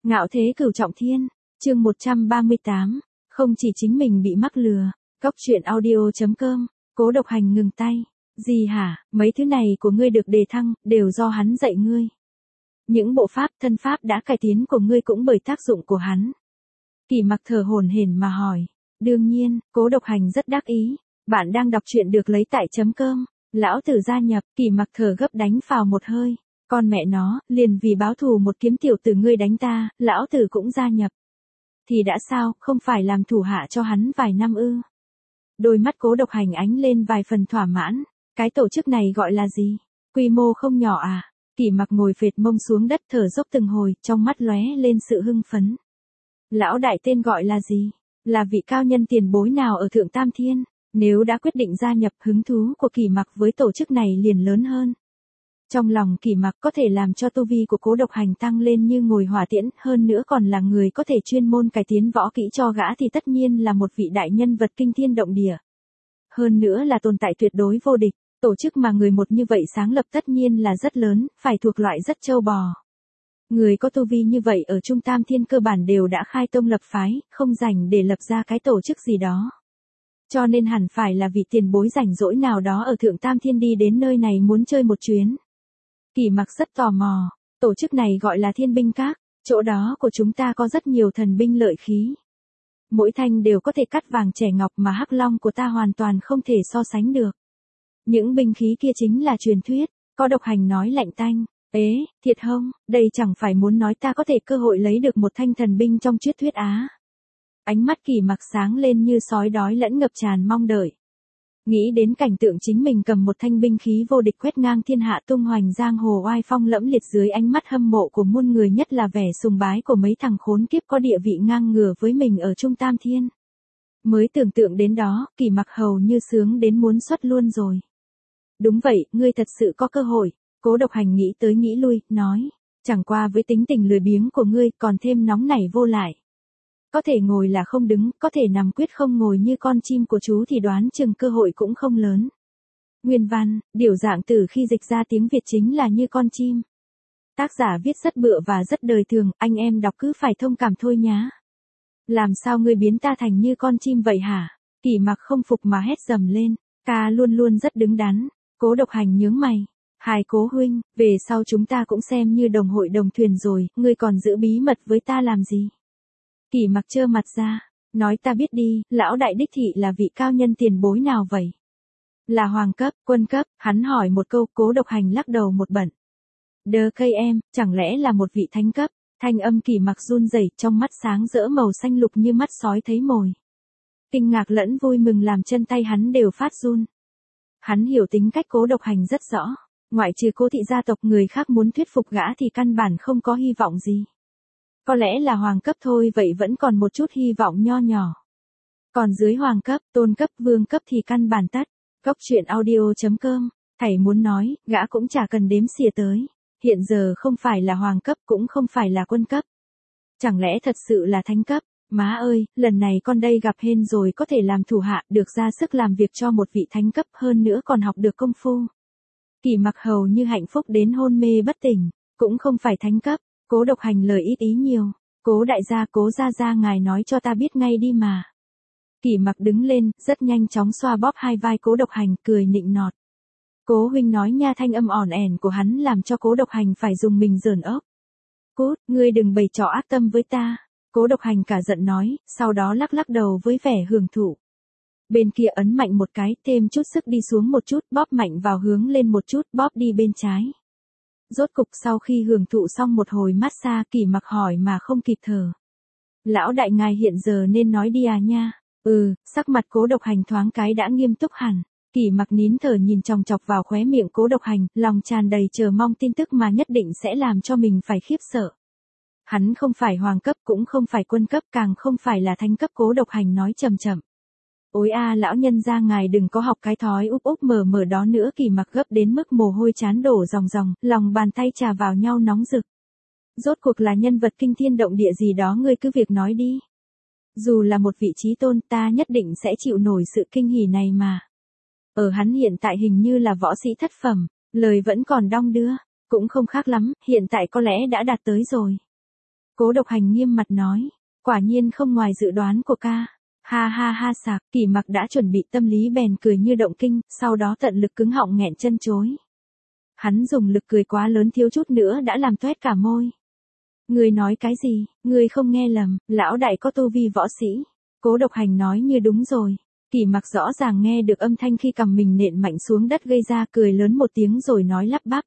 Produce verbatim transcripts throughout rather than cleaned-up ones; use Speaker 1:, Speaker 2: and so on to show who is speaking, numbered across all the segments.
Speaker 1: Ngạo thế cửu trọng thiên, chương một trăm ba mươi tám, không chỉ chính mình bị mắc lừa. Cóc truyện audio chấm com, Cố Độc Hành ngừng tay. Gì hả, mấy thứ này của ngươi được đề thăng, đều do hắn dạy ngươi. Những bộ pháp, thân pháp đã cải tiến của ngươi cũng bởi tác dụng của hắn. Kỳ Mặc thở hổn hển mà hỏi. Đương nhiên, Cố Độc Hành rất đắc ý. Bạn đang đọc truyện được lấy tại chấm com. Lão tử gia nhập, Kỳ Mặc thở gấp đánh phào một hơi. Con mẹ nó, liền vì báo thù một kiếm tiểu tử ngươi đánh ta, lão tử cũng gia nhập. Thì đã sao, không phải làm thủ hạ cho hắn vài năm ư? Đôi mắt Cố Độc Hành ánh lên vài phần thỏa mãn. Cái tổ chức này gọi là gì? Quy mô không nhỏ à? Kỳ Mặc ngồi phệt mông xuống đất thở dốc từng hồi, trong mắt lóe lên sự hưng phấn. Lão đại tên gọi là gì? Là vị cao nhân tiền bối nào ở Thượng Tam Thiên? Nếu đã quyết định gia nhập, hứng thú của Kỳ Mặc với tổ chức này liền lớn hơn. Trong lòng Kỳ Mặc có thể làm cho tu vi của Cố Độc Hành tăng lên như ngồi hỏa tiễn, hơn nữa còn là người có thể chuyên môn cải tiến võ kỹ cho gã thì tất nhiên là một vị đại nhân vật kinh thiên động địa. Hơn nữa là tồn tại tuyệt đối vô địch, tổ chức mà người một như vậy sáng lập tất nhiên là rất lớn, phải thuộc loại rất trâu bò. Người có tu vi như vậy ở Trung Tam Thiên cơ bản đều đã khai tông lập phái, không rảnh để lập ra cái tổ chức gì đó. Cho nên hẳn phải là vị tiền bối rảnh rỗi nào đó ở Thượng Tam Thiên đi đến nơi này muốn chơi một chuyến. Kỳ Mặc rất tò mò, tổ chức này gọi là Thiên Binh Các, chỗ đó của chúng ta có rất nhiều thần binh lợi khí. Mỗi thanh đều có thể cắt vàng trẻ ngọc mà Hắc Long của ta hoàn toàn không thể so sánh được. Những binh khí kia chính là truyền thuyết, Có Độc Hành nói lạnh tanh. Ế, thiệt không, đây chẳng phải muốn nói ta có thể cơ hội lấy được một thanh thần binh trong truyền thuyết á. Ánh mắt Kỳ Mặc sáng lên như sói đói lẫn ngập tràn mong đợi. Nghĩ đến cảnh tượng chính mình cầm một thanh binh khí vô địch quét ngang thiên hạ tung hoành giang hồ oai phong lẫm liệt dưới ánh mắt hâm mộ của muôn người, nhất là vẻ sùng bái của mấy thằng khốn kiếp có địa vị ngang ngửa với mình ở Trung Tam Thiên. Mới tưởng tượng đến đó, Kỳ Mặc hầu như sướng đến muốn xuất luôn rồi. Đúng vậy, ngươi thật sự có cơ hội. Cố Độc Hành nghĩ tới nghĩ lui, nói. Chẳng qua với tính tình lười biếng của ngươi còn thêm nóng nảy vô lại. Có thể ngồi là không đứng, có thể nằm quyết không ngồi như con chim của chú thì đoán chừng cơ hội cũng không lớn. Nguyên văn, điều dạng từ khi dịch ra tiếng Việt chính là như con chim. Tác giả viết rất bựa và rất đời thường, anh em đọc cứ phải thông cảm thôi nhá. Làm sao ngươi biến ta thành như con chim vậy hả? Kỳ Mặc không phục mà hét dầm lên, ca luôn luôn rất đứng đắn. Cố Độc Hành nhướng mày. Hai Cố huynh, về sau chúng ta cũng xem như đồng hội đồng thuyền rồi, ngươi còn giữ bí mật với ta làm gì? Kỳ Mặc trơ mặt ra, nói ta biết đi, lão đại đích thị là vị cao nhân tiền bối nào vậy? Là hoàng cấp, quân cấp, hắn hỏi một câu. Cố Độc Hành lắc đầu một bận. Đơ cây em, chẳng lẽ là một vị thánh cấp? Thanh âm Kỳ Mặc run rẩy, trong mắt sáng rỡ màu xanh lục như mắt sói thấy mồi. Kinh ngạc lẫn vui mừng làm chân tay hắn đều phát run. Hắn hiểu tính cách Cố Độc Hành rất rõ, ngoại trừ Cố thị gia tộc, người khác muốn thuyết phục gã thì căn bản không có hy vọng gì. Có lẽ là hoàng cấp thôi, vậy vẫn còn một chút hy vọng nho nhỏ. Còn dưới hoàng cấp, tôn cấp, vương cấp thì căn bản tắt. Cóc truyện audio chấm com, thầy muốn nói, gã cũng chả cần đếm xỉa tới. Hiện giờ không phải là hoàng cấp cũng không phải là quân cấp. Chẳng lẽ thật sự là thánh cấp? Má ơi, lần này con đây gặp hên rồi, có thể làm thủ hạ, được ra sức làm việc cho một vị thánh cấp, hơn nữa còn học được công phu. Kỳ Mặc hầu như hạnh phúc đến hôn mê bất tỉnh, cũng không phải thánh cấp. Cố Độc Hành lời ít ý nhiều. Cố đại gia, Cố gia gia, ngài nói cho ta biết ngay đi mà. Kỳ Mặc đứng lên, rất nhanh chóng xoa bóp hai vai Cố Độc Hành, cười nịnh nọt. Cố huynh nói nha, thanh âm ỏn ẻn của hắn làm cho Cố Độc Hành phải dùng mình dởn ốc. Cút, ngươi đừng bày trò ác tâm với ta. Cố Độc Hành cả giận nói, sau đó lắc lắc đầu với vẻ hưởng thụ. Bên kia ấn mạnh một cái, thêm chút sức đi xuống một chút, bóp mạnh vào hướng lên một chút, bóp đi bên trái. Rốt cục sau khi hưởng thụ xong một hồi massage, Kỳ Mặc hỏi mà không kịp thở. Lão đại ngài hiện giờ nên nói đi à nha. Ừ, sắc mặt Cố Độc Hành thoáng cái đã nghiêm túc hẳn. Kỳ Mặc nín thở nhìn chòng chọc vào khóe miệng Cố Độc Hành, lòng tràn đầy chờ mong tin tức mà nhất định sẽ làm cho mình phải khiếp sợ. Hắn không phải hoàng cấp, cũng không phải quân cấp, càng không phải là thánh cấp. Cố Độc Hành nói chậm chậm. Ôi a, lão nhân gia, ngài đừng có học cái thói úp úp mở mở đó nữa. Kỳ Mặc gấp đến mức mồ hôi trán đổ ròng ròng, lòng bàn tay chà vào nhau nóng rực. Rốt cuộc là nhân vật kinh thiên động địa gì đó, ngươi cứ việc nói đi. Dù là một vị trí tôn, ta nhất định sẽ chịu nổi sự kinh hỉ này mà. Ở hắn hiện tại hình như là võ sĩ thất phẩm, lời vẫn còn đong đưa, cũng không khác lắm, hiện tại có lẽ đã đạt tới rồi. Cố Độc Hành nghiêm mặt nói, quả nhiên không ngoài dự đoán của ca. Ha ha ha sạc, Kỷ Mặc đã chuẩn bị tâm lý bèn cười như động kinh, sau đó tận lực cứng họng nghẹn chân chối. Hắn dùng lực cười quá lớn thiếu chút nữa đã làm toét cả môi. Ngươi nói cái gì, ngươi không nghe lầm, lão đại có tu vi võ sĩ. Cố Độc Hành nói như đúng rồi. Kỷ Mặc rõ ràng nghe được âm thanh khi cầm mình nện mạnh xuống đất gây ra, cười lớn một tiếng rồi nói lắp bắp.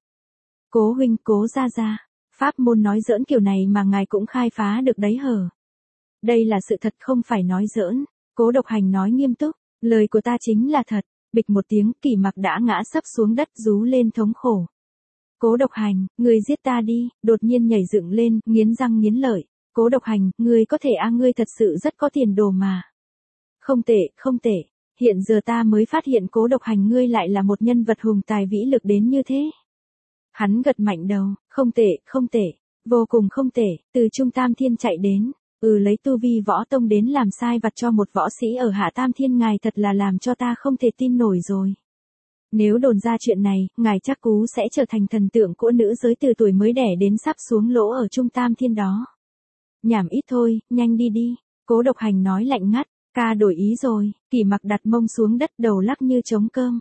Speaker 1: Cố huynh, Cố gia gia, pháp môn nói giỡn kiểu này mà ngài cũng khai phá được đấy hở. Đây là sự thật không phải nói giỡn. Cố Độc Hành nói nghiêm túc, lời của ta chính là thật. Bịch một tiếng, Kỷ Mặc đã ngã sấp xuống đất rú lên thống khổ. Cố Độc Hành, ngươi giết ta đi, đột nhiên nhảy dựng lên, nghiến răng nghiến lợi. Cố Độc Hành, ngươi có thể a à, ngươi thật sự rất có tiền đồ mà. Không tệ, không tệ, hiện giờ ta mới phát hiện Cố Độc Hành ngươi lại là một nhân vật hùng tài vĩ lực đến như thế. Hắn gật mạnh đầu, không tệ, không tệ, vô cùng không tệ, từ Trung Tam Thiên chạy đến, ừ lấy tu vi võ tông đến làm sai vặt cho một võ sĩ ở Hạ Tam Thiên ngài thật là làm cho ta không thể tin nổi rồi. Nếu đồn ra chuyện này, ngài chắc cú sẽ trở thành thần tượng của nữ giới từ tuổi mới đẻ đến sắp xuống lỗ ở Trung Tam Thiên đó. Nhảm ít thôi, nhanh đi đi, Cố Độc Hành nói lạnh ngắt, ca đổi ý rồi, Kỷ Mặc đặt mông xuống đất đầu lắc như trống cơm.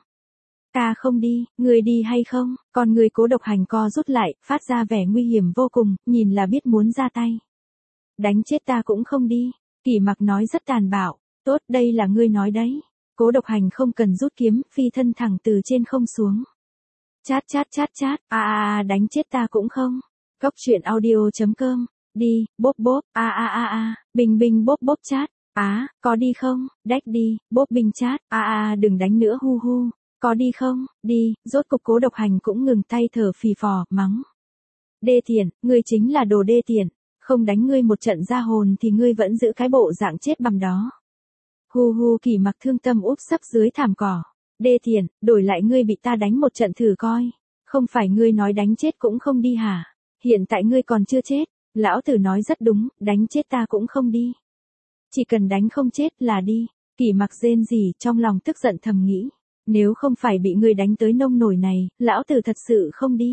Speaker 1: Ca không đi, người đi hay không, còn người Cố Độc Hành co rút lại, phát ra vẻ nguy hiểm vô cùng, nhìn là biết muốn ra tay. Đánh chết ta cũng không đi, Kỷ Mặc nói rất tàn bạo, tốt đây là ngươi nói đấy. Cố Độc Hành không cần rút kiếm, phi thân thẳng từ trên không xuống. Chát chát chát chát, a a a đánh chết ta cũng không. Cốc truyện audio chấm com, đi, bốp bốp, a a a a, bình bình bốp bốp chát, á, có đi không, đách đi, bốp bình chát, a a a đừng đánh nữa hu hu, có đi không, đi, rốt cục Cố Độc Hành cũng ngừng tay thở phì phò, mắng. Đê tiện, ngươi chính là đồ đê tiện, không đánh ngươi một trận ra hồn thì ngươi vẫn giữ cái bộ dạng chết bằm đó. Hu hu, Kỷ Mặc thương tâm úp sấp dưới thảm cỏ. Đê tiện, đổi lại ngươi bị ta đánh một trận thử coi. Không phải ngươi nói đánh chết cũng không đi hả? Hiện tại ngươi còn chưa chết. Lão tử nói rất đúng, đánh chết ta cũng không đi. Chỉ cần đánh không chết là đi. Kỷ Mặc rên rỉ trong lòng tức giận thầm nghĩ. Nếu không phải bị ngươi đánh tới nông nổi này, lão tử thật sự không đi.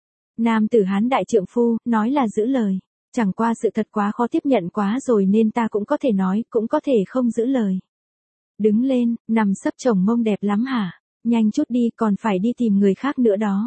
Speaker 1: Nam tử Hán đại trượng phu, nói là giữ lời. Chẳng qua sự thật quá khó tiếp nhận quá rồi nên ta cũng có thể nói, cũng có thể không giữ lời. Đứng lên, nằm sấp chồng mông đẹp lắm hả? Nhanh chút đi, còn phải đi tìm người khác nữa đó.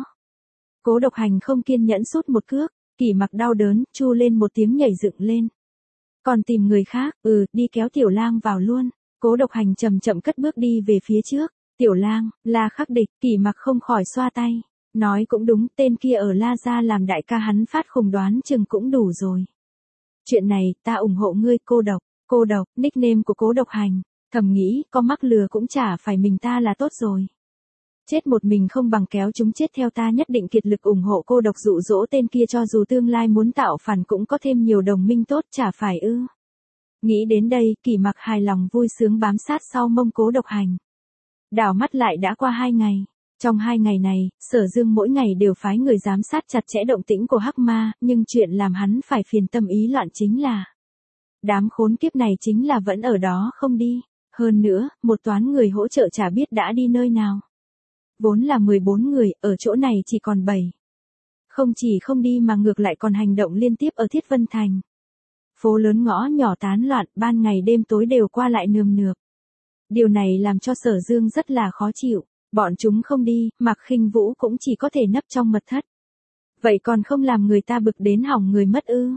Speaker 1: Cố Độc Hành không kiên nhẫn sút một cước, Kỷ Mặc đau đớn, chu lên một tiếng nhảy dựng lên. Còn tìm người khác, ừ, đi kéo Tiểu Lang vào luôn. Cố Độc Hành chậm chậm cất bước đi về phía trước. Tiểu Lang, là khắc địch, Kỷ Mặc không khỏi xoa tay. Nói cũng đúng, tên kia ở La Gia làm đại ca hắn phát khùng đoán chừng cũng đủ rồi. Chuyện này, ta ủng hộ ngươi cô độc, cô độc, nickname của Cố Độc Hành. Thầm nghĩ, có mắc lừa cũng chả phải mình ta là tốt rồi. Chết một mình không bằng kéo chúng chết theo ta, nhất định kiệt lực ủng hộ cô độc dụ dỗ tên kia cho dù tương lai muốn tạo phản cũng có thêm nhiều đồng minh tốt chả phải ư. Nghĩ đến đây, Kỷ Mặc hài lòng vui sướng bám sát sau mông Cố Độc Hành. Đảo mắt lại đã qua hai ngày. Trong hai ngày này, Sở Dương mỗi ngày đều phái người giám sát chặt chẽ động tĩnh của Hắc Ma, nhưng chuyện làm hắn phải phiền tâm ý loạn chính là đám khốn kiếp này chính là vẫn ở đó không đi. Hơn nữa, một toán người hỗ trợ chả biết đã đi nơi nào. Vốn là mười bốn người, ở chỗ này chỉ còn bảy. Không chỉ không đi mà ngược lại còn hành động liên tiếp ở Thiết Vân Thành. Phố lớn ngõ nhỏ tán loạn, ban ngày đêm tối đều qua lại nườm nượp. Điều này làm cho Sở Dương rất là khó chịu. Bọn chúng không đi, Mạc Khinh Vũ cũng chỉ có thể nấp trong mật thất. Vậy còn không làm người ta bực đến hỏng người mất ư?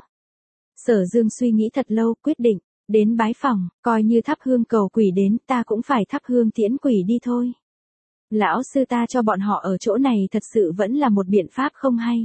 Speaker 1: Sở Dương suy nghĩ thật lâu, quyết định, đến bái phỏng, coi như thắp hương cầu quỷ đến, ta cũng phải thắp hương tiễn quỷ đi thôi. Lão sư ta cho bọn họ ở chỗ này thật sự vẫn là một biện pháp không hay.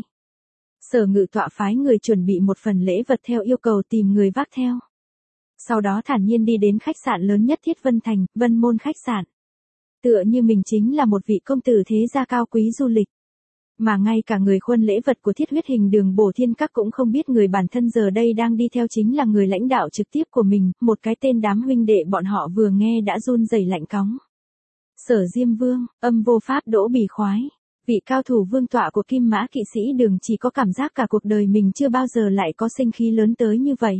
Speaker 1: Sở Ngự Tọa phái người chuẩn bị một phần lễ vật theo yêu cầu tìm người vác theo. Sau đó thản nhiên đi đến khách sạn lớn nhất Thiết Vân Thành, Vân Môn khách sạn. Tựa như mình chính là một vị công tử thế gia cao quý du lịch. Mà ngay cả người khuân lễ vật của Thiết Huyết Hình Đường Bổ Thiên Các cũng không biết người bản thân giờ đây đang đi theo chính là người lãnh đạo trực tiếp của mình, một cái tên đám huynh đệ bọn họ vừa nghe đã run rẩy lạnh cóng. Sở Diêm Vương, âm vô pháp đỗ bỉ khoái. Vị cao thủ vương tọa của Kim Mã Kỵ Sĩ Đường chỉ có cảm giác cả cuộc đời mình chưa bao giờ lại có sinh khí lớn tới như vậy.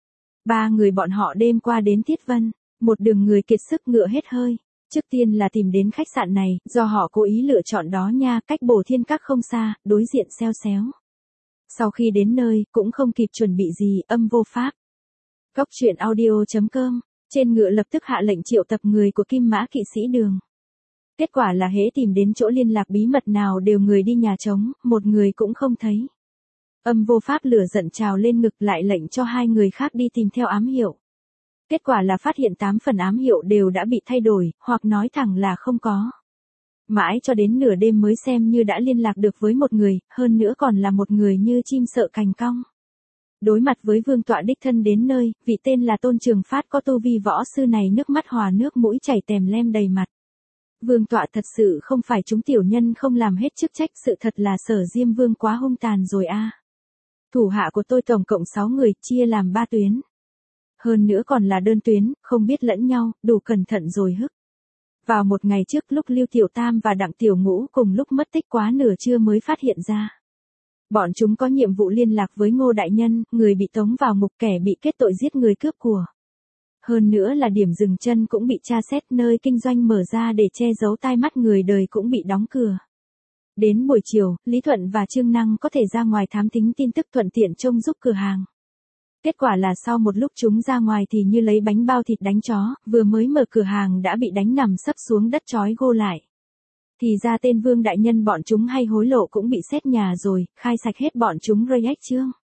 Speaker 1: Ba người bọn họ đêm qua đến Thiết Vân, một đường người kiệt sức ngựa hết hơi. Trước tiên là tìm đến khách sạn này, do họ cố ý lựa chọn đó nha, cách Bổ Thiên Các không xa, đối diện xeo xéo. Sau khi đến nơi, cũng không kịp chuẩn bị gì, âm vô pháp. Góc truyện audio.com, trên ngựa lập tức hạ lệnh triệu tập người của Kim Mã kỵ sĩ đường. Kết quả là hễ tìm đến chỗ liên lạc bí mật nào đều người đi nhà trống, một người cũng không thấy. Âm vô pháp lửa giận trào lên ngực, lại lệnh cho hai người khác đi tìm theo ám hiệu. Kết quả là phát hiện tám phần ám hiệu đều đã bị thay đổi, hoặc nói thẳng là không có. Mãi cho đến nửa đêm mới xem như đã liên lạc được với một người, hơn nữa còn là một người như chim sợ cành cong. Đối mặt với vương tọa đích thân đến nơi, vị tên là Tôn Trường Phát có tu vi võ sư này nước mắt hòa nước mũi chảy tèm lem đầy mặt. Vương tọa thật sự không phải chúng tiểu nhân không làm hết chức trách, sự thật là Sở Diêm Vương quá hung tàn rồi a. Thủ hạ của tôi tổng cộng sáu người, chia làm ba tuyến. Hơn nữa còn là đơn tuyến, không biết lẫn nhau, đủ cẩn thận rồi hức. Vào một ngày trước lúc Lưu Tiểu Tam và Đặng Tiểu Ngũ cùng lúc mất tích quá nửa trưa mới phát hiện ra. Bọn chúng có nhiệm vụ liên lạc với Ngô Đại Nhân, người bị tống vào ngục, kẻ bị kết tội giết người cướp của. Hơn nữa là điểm dừng chân cũng bị tra xét, nơi kinh doanh mở ra để che giấu tai mắt người đời cũng bị đóng cửa. Đến buổi chiều, Lý Thuận và Trương Năng có thể ra ngoài thám thính tin tức, thuận tiện trông giúp cửa hàng. Kết quả là sau một lúc chúng ra ngoài thì như lấy bánh bao thịt đánh chó, vừa mới mở cửa hàng đã bị đánh nằm sấp xuống đất trói gô lại. Thì ra tên Vương Đại Nhân bọn chúng hay hối lộ cũng bị xét nhà rồi, khai sạch hết bọn chúng rây ếch chương.